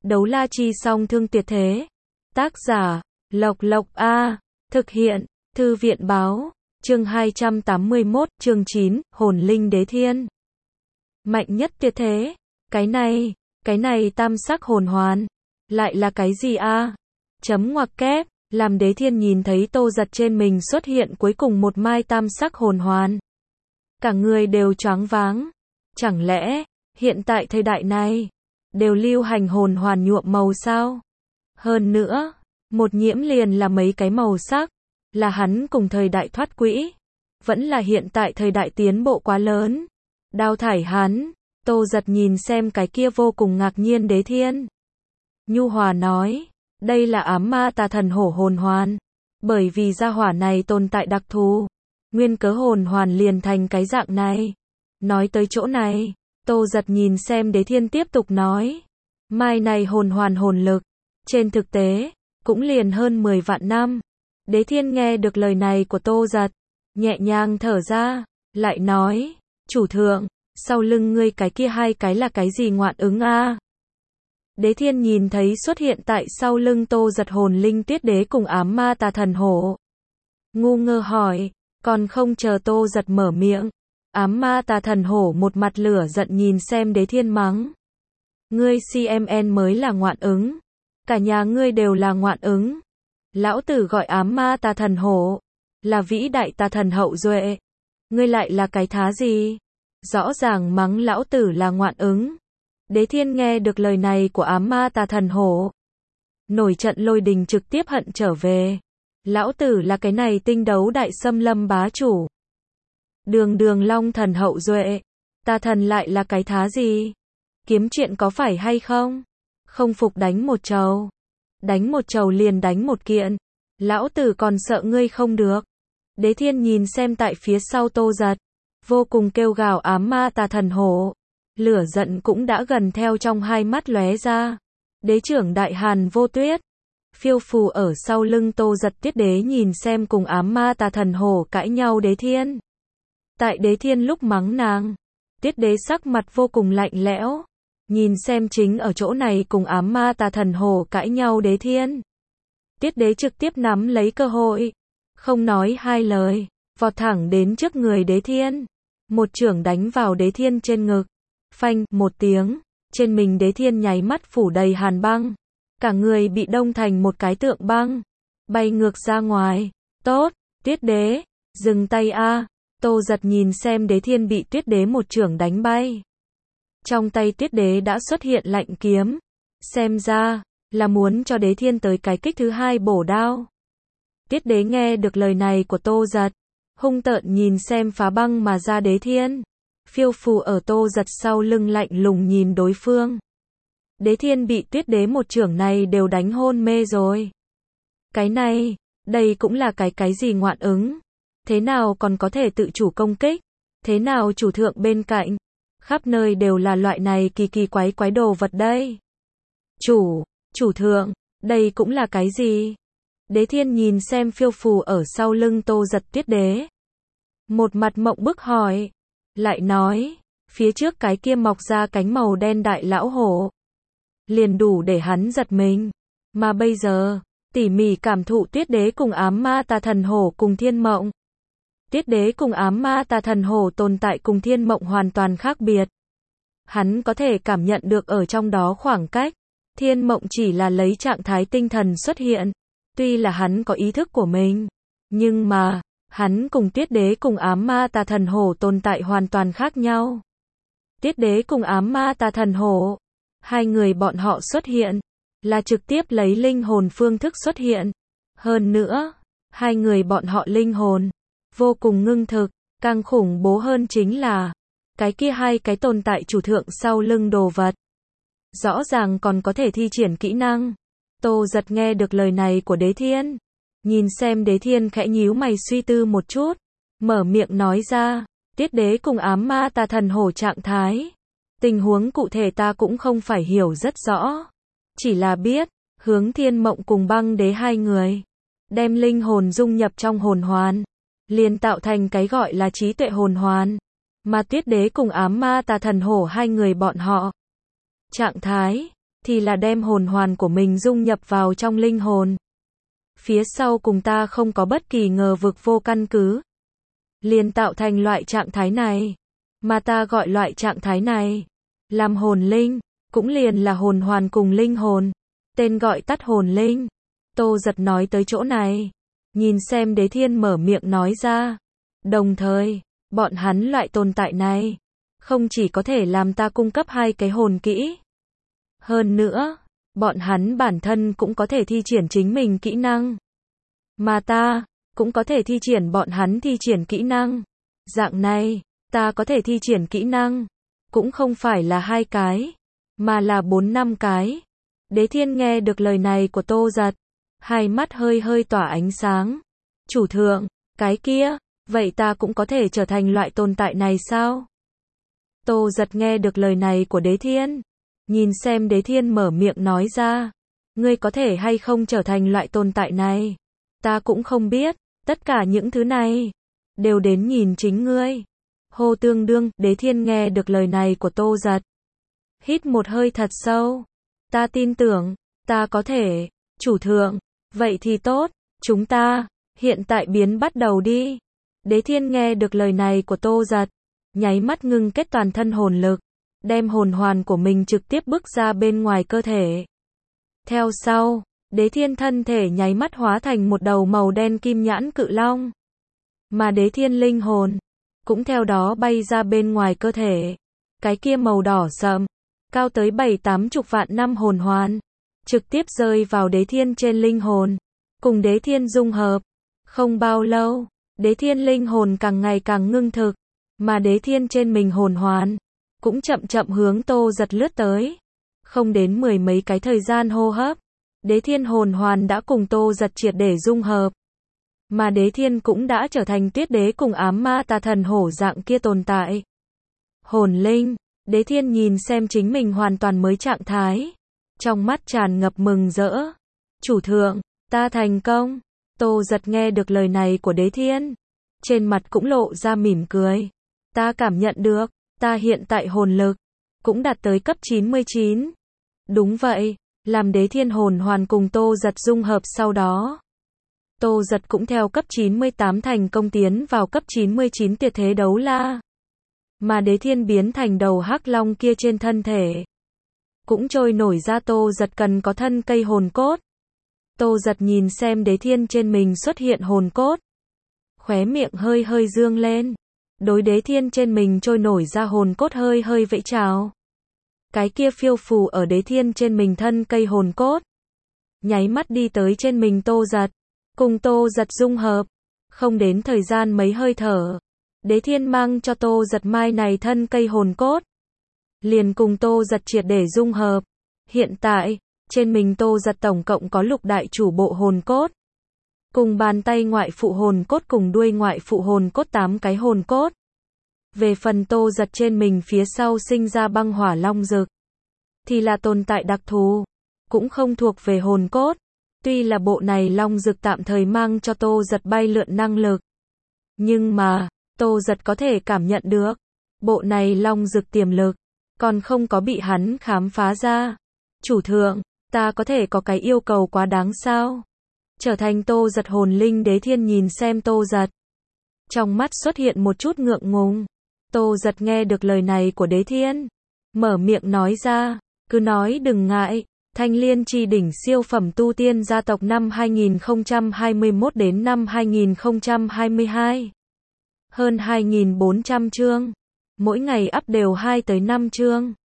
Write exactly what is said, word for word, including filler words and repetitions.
Đấu la chi song thương tuyệt thế. Tác giả, Lộc Lộc A. Thực hiện, Thư viện báo. Chương hai trăm tám mươi mốt, chương chín, Hồn linh đế thiên. Mạnh nhất tuyệt thế. Cái này, cái này tam sắc hồn hoàn. Lại là cái gì a? Chấm ngoặc kép, làm đế thiên nhìn thấy Tô Giật trên mình xuất hiện cuối cùng một mai tam sắc hồn hoàn. Cả người đều choáng váng. Chẳng lẽ, hiện tại thời đại này, đều lưu hành hồn hoàn nhuộm màu sao? Hơn nữa, một nhiễm liền là mấy cái màu sắc, là hắn cùng thời đại thoát quỹ. Vẫn là hiện tại thời đại tiến bộ quá lớn. Đào thải hắn, Tô Giật nhìn xem cái kia vô cùng ngạc nhiên đế thiên. Nhu hòa nói, đây là ám ma tà thần hổ hồn hoàn. Bởi vì gia hỏa này tồn tại đặc thù, nguyên cớ hồn hoàn liền thành cái dạng này. Nói tới chỗ này, Tô Giật nhìn xem đế thiên tiếp tục nói. Mai này hồn hoàn hồn lực, trên thực tế, cũng liền hơn mười vạn năm. Đế thiên nghe được lời này của Tô Giật, nhẹ nhàng thở ra, lại nói, chủ thượng, sau lưng ngươi cái kia hai cái là cái gì ngoạn ứng a? Đế thiên nhìn thấy xuất hiện tại sau lưng Tô Giật hồn linh tuyết đế cùng ám ma tà thần hổ. Ngu ngơ hỏi, còn không chờ Tô Giật mở miệng. Ám ma tà thần hổ một mặt lửa giận nhìn xem đế thiên mắng. Ngươi xê em en mới là ngoạn ứng. Cả nhà ngươi đều là ngoạn ứng. Lão tử gọi ám ma tà thần hổ, là vĩ đại tà thần hậu duệ. Ngươi lại là cái thá gì? Rõ ràng mắng lão tử là ngoạn ứng. Đế thiên nghe được lời này của ám ma tà thần hổ. Nổi trận lôi đình trực tiếp hận trở về. Lão tử là cái này tinh đấu đại xâm lâm bá chủ. Đường đường long thần hậu duệ. Tà thần lại là cái thá gì? Kiếm chuyện có phải hay không? Không phục đánh một trầu. Đánh một trầu liền đánh một kiện. Lão tử còn sợ ngươi không được. Đế thiên nhìn xem tại phía sau Tô Giật. Vô cùng kêu gào ám ma tà thần hổ. Lửa giận cũng đã gần theo trong hai mắt lóe ra. Đế trưởng đại hàn vô tuyết. Phiêu phù ở sau lưng Tô Giật tuyết đế nhìn xem cùng ám ma tà thần hổ cãi nhau đế thiên. Tại đế thiên lúc mắng nàng. Tuyết đế sắc mặt vô cùng lạnh lẽo. Nhìn xem chính ở chỗ này cùng ám ma tà thần hổ cãi nhau đế thiên. Tuyết đế trực tiếp nắm lấy cơ hội. Không nói hai lời. Vọt thẳng đến trước người đế thiên. Một chưởng đánh vào đế thiên trên ngực. Phanh, một tiếng. Trên mình đế thiên nháy mắt phủ đầy hàn băng. Cả người bị đông thành một cái tượng băng. Bay ngược ra ngoài. Tốt, tuyết đế. Dừng tay a. Tô Giật nhìn xem đế thiên bị tuyết đế một chưởng đánh bay. Trong tay tuyết đế đã xuất hiện lạnh kiếm. Xem ra, là muốn cho đế thiên tới cái kích thứ hai bổ đao. Tuyết đế nghe được lời này của Tô Giật. Hung tợn nhìn xem phá băng mà ra đế thiên. Phiêu phù ở Tô Giật sau lưng lạnh lùng nhìn đối phương. Đế thiên bị tuyết đế một chưởng này đều đánh hôn mê rồi. Cái này, đây cũng là cái cái gì ngoạn ứng. Thế nào còn có thể tự chủ công kích? Thế nào chủ thượng bên cạnh? Khắp nơi đều là loại này kỳ kỳ quái quái đồ vật đây. Chủ, chủ thượng, đây cũng là cái gì? Đế thiên nhìn xem phiêu phù ở sau lưng Tô Giật tuyết đế. Một mặt mộng bức hỏi. Lại nói, phía trước cái kia mọc ra cánh màu đen đại lão hổ. Liền đủ để hắn giật mình. Mà bây giờ, tỉ mỉ cảm thụ tuyết đế cùng ám ma tà thần hổ cùng thiên mộng. Tuyết đế cùng ám ma tà thần hổ tồn tại cùng thiên mộng hoàn toàn khác biệt. Hắn có thể cảm nhận được ở trong đó khoảng cách. Thiên mộng chỉ là lấy trạng thái tinh thần xuất hiện. Tuy là hắn có ý thức của mình. Nhưng mà, hắn cùng tuyết đế cùng ám ma tà thần hổ tồn tại hoàn toàn khác nhau. Tuyết đế cùng ám ma tà thần hổ. Hai người bọn họ xuất hiện. Là trực tiếp lấy linh hồn phương thức xuất hiện. Hơn nữa, hai người bọn họ linh hồn. Vô cùng ngưng thực. Càng khủng bố hơn chính là. Cái kia hai cái tồn tại chủ thượng sau lưng đồ vật. Rõ ràng còn có thể thi triển kỹ năng. Tô Giật nghe được lời này của đế thiên. Nhìn xem đế thiên khẽ nhíu mày suy tư một chút. Mở miệng nói ra. Tuyết đế cùng ám ma tà thần hổ trạng thái. Tình huống cụ thể ta cũng không phải hiểu rất rõ. Chỉ là biết. Hướng thiên mộng cùng băng đế hai người. Đem linh hồn dung nhập trong hồn hoàn. Liền tạo thành cái gọi là trí tuệ hồn hoàn. Mà tuyết đế cùng ám ma tà thần hổ hai người bọn họ. Trạng thái. thì là đem hồn hoàn của mình dung nhập vào trong linh hồn. Phía sau cùng ta không có bất kỳ ngờ vực vô căn cứ. Liền tạo thành loại trạng thái này. Mà ta gọi loại trạng thái này làm hồn linh, cũng liền là hồn hoàn cùng linh hồn. Tên gọi tắt hồn linh. Tô Giật nói tới chỗ này. Nhìn xem Đế Thiên mở miệng nói ra. Đồng thời, bọn hắn loại tồn tại này không chỉ có thể làm ta cung cấp hai cái hồn kỹ. Hơn nữa, bọn hắn bản thân cũng có thể thi triển chính mình kỹ năng. Mà ta cũng có thể thi triển bọn hắn thi triển kỹ năng. Dạng này, ta có thể thi triển kỹ năng cũng không phải là hai cái, mà là bốn năm cái. Đế Thiên nghe được lời này của Tô Giật, hai mắt hơi hơi tỏa ánh sáng. Chủ thượng, cái kia, vậy ta cũng có thể trở thành loại tồn tại này sao? Tô Giật nghe được lời này của Đế Thiên, nhìn xem Đế Thiên mở miệng nói ra, ngươi có thể hay không trở thành loại tồn tại này, ta cũng không biết, tất cả những thứ này đều đến nhìn chính ngươi. Hô tương đương, Đế Thiên nghe được lời này của Tô Giật, hít một hơi thật sâu, ta tin tưởng, ta có thể, chủ thượng, vậy thì tốt, chúng ta hiện tại biến bắt đầu đi. Đế Thiên nghe được lời này của Tô Giật, nháy mắt ngưng kết toàn thân hồn lực, đem hồn hoàn của mình trực tiếp bước ra bên ngoài cơ thể. Theo sau, Đế Thiên thân thể nháy mắt hóa thành một đầu màu đen kim nhãn cự long. Mà Đế Thiên linh hồn cũng theo đó bay ra bên ngoài cơ thể. Cái kia màu đỏ sậm, cao tới bảy tám chục vạn năm hồn hoàn, trực tiếp rơi vào Đế Thiên trên linh hồn, cùng Đế Thiên dung hợp. Không bao lâu, Đế Thiên linh hồn càng ngày càng ngưng thực, mà Đế Thiên trên mình hồn hoàn cũng chậm chậm hướng Tô Giật lướt tới. Không đến mười mấy cái thời gian hô hấp, Đế Thiên hồn hoàn đã cùng Tô Giật triệt để dung hợp. Mà Đế Thiên cũng đã trở thành Tuyết Đế cùng ám ma tà thần hổ dạng kia tồn tại. Hồn linh, Đế Thiên nhìn xem chính mình hoàn toàn mới trạng thái, trong mắt tràn ngập mừng rỡ. Chủ thượng, ta thành công. Tô Giật nghe được lời này của Đế Thiên, trên mặt cũng lộ ra mỉm cười. Ta cảm nhận được, ta hiện tại hồn lực cũng đạt tới cấp chín mươi chín. Đúng vậy, làm Đế Thiên hồn hoàn cùng Tô Giật dung hợp sau đó, Tô Giật cũng theo cấp chín mươi tám thành công tiến vào cấp chín mươi chín tuyệt thế đấu la. Mà Đế Thiên biến thành đầu hắc long kia trên thân thể cũng trôi nổi ra Tô Giật cần có thân cây hồn cốt. Tô Giật nhìn xem Đế Thiên trên mình xuất hiện hồn cốt, khóe miệng hơi hơi dương lên, đối Đế Thiên trên mình trôi nổi ra hồn cốt hơi hơi vẫy chào. Cái kia phiêu phù ở Đế Thiên trên mình thân cây hồn cốt, nháy mắt đi tới trên mình Tô Giật, cùng Tô Giật dung hợp. Không đến thời gian mấy hơi thở, Đế Thiên mang cho Tô Giật mai này thân cây hồn cốt, liền cùng Tô Giật triệt để dung hợp. Hiện tại, trên mình Tô Giật tổng cộng có lục đại chủ bộ hồn cốt, cùng bàn tay ngoại phụ hồn cốt cùng đuôi ngoại phụ hồn cốt tám cái hồn cốt. Về phần Tô Giật trên mình phía sau sinh ra băng hỏa long dực, thì là tồn tại đặc thù, cũng không thuộc về hồn cốt. Tuy là bộ này long dực tạm thời mang cho Tô Giật bay lượn năng lực, nhưng mà, Tô Giật có thể cảm nhận được, bộ này long dực tiềm lực còn không có bị hắn khám phá ra. Chủ thượng, ta có thể có cái yêu cầu quá đáng sao? Trở thành Tô Giật hồn linh. Đế Thiên nhìn xem Tô Giật, trong mắt xuất hiện một chút ngượng ngùng. Tô Giật nghe được lời này của Đế Thiên, mở miệng nói ra, cứ nói đừng ngại. Thanh Liên Chi đỉnh siêu phẩm tu tiên gia tộc năm hai nghìn không trăm hai mươi mốt đến năm hai nghìn không trăm hai mươi hai. Hơn hai nghìn bốn trăm chương, mỗi ngày up đều hai tới năm chương.